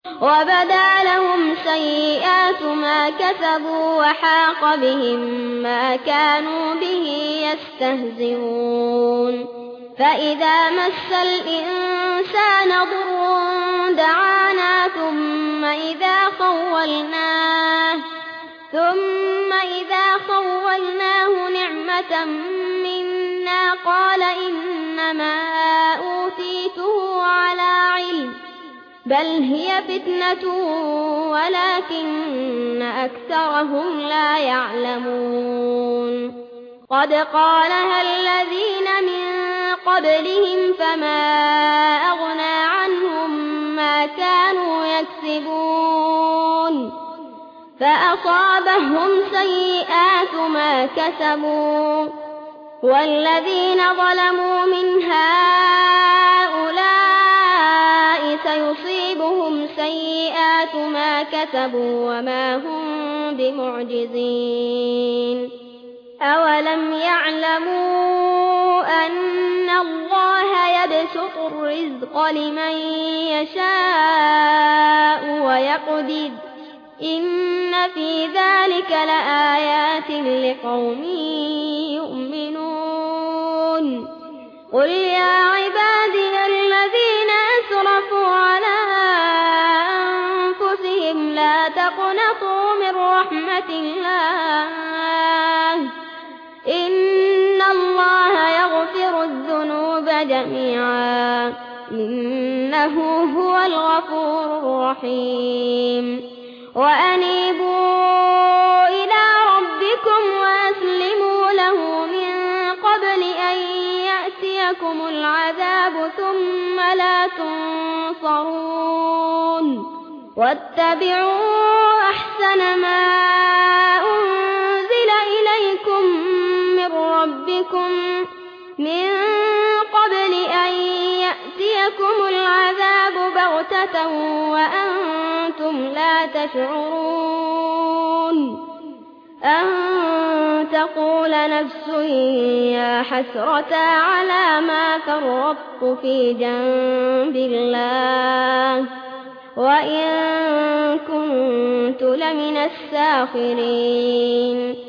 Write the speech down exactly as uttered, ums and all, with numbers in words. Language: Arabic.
وبدا لهم سيئات ما كسبوا وحاق بهم ما كانوا به يستهزئون فإذا مس الإنسان ضر دعانا ثم إذا خولناه ثم إذا خولناه نعمة منا قال إنما أوتيته على علم بل هي فتنة ولكن أكثرهم لا يعلمون قد قالها الذين من قبلهم فما أغنى عنهم ما كانوا يكسبون فأصابهم سيئات ما كسبوا والذين ظلموا من هؤلاء سيصيبهم سيئات ما كسبوا وما هم بمعجزين أولم يعلموا أن الله يبسط الرزق لمن يشاء ويقدر إن في ذلك لآيات لقوم يؤمنون قل يا عبادي الذين أسرفوا على أنفسهم لا تقنطوا من رحمة الله إن الله يغفر الذنوب جميعا إنه هو الغفور الرحيم وأنيبوا إلى ربكم وأسلموا له من قبل أن يأتيكم العذاب ثم لا تنصرون واتبعوا أحسن ما أنزل إليكم من ربكم من قبل أن يأتيكم العذاب بغتة وأنتم لا تشعرون أن تقول نفس يا حسرة على ما فرطت في جنب الله وإن كنت لمن الساخرين